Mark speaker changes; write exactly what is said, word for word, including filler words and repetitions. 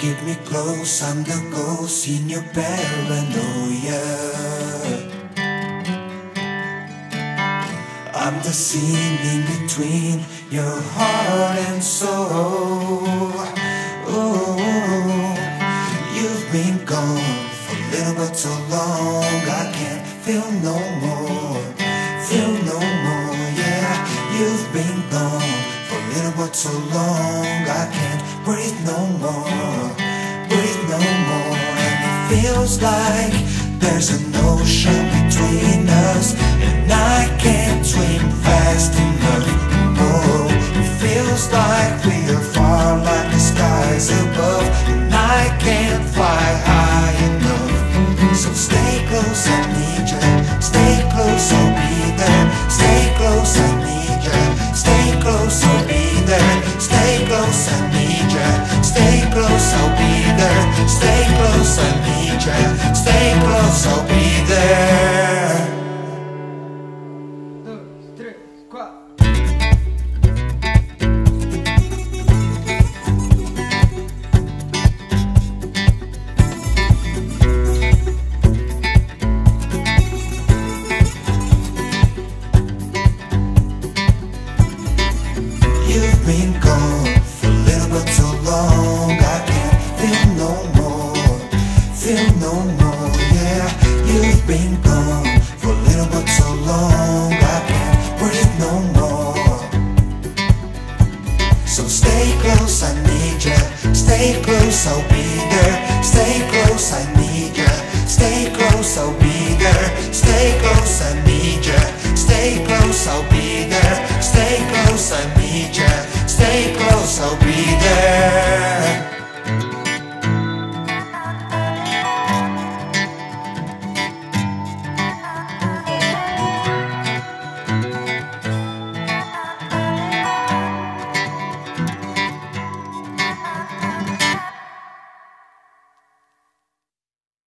Speaker 1: keep me close. I'm the ghost in your paranoia. I'm the scene in between your heart and soul. Ooh, you've been gone for a little bit too long. I can't feel no more, feel no more, yeah. You've been gone for a little bit too long. I can't breathe no more, breathe no more. And it feels like there's an ocean between us, and I can't swim fast enough. Oh, it feels like we are far, like the skies above, and I can't fly high enough. So stay close, I need you. Stay close, I'll be there. Stay close, I need you. Stay close, I'll be there. Stay close, I need you. Stay close, I'll be there. Stay close, I need you. Stay close, I'll be there.
Speaker 2: Dos, tres, quatro.
Speaker 1: You've been gone for a little bit too long. I can't feel no more, feel no more, yeah. You've been gone for a little bit too long. I can't breathe no more. So stay close, I need ya. Stay close, I'll be there. Stay close, I need ya. Stay close, I'll be there. Stay close, I need ya. Stay close, I'll be there. Stay close, I need ya. Stay close, I'll be there.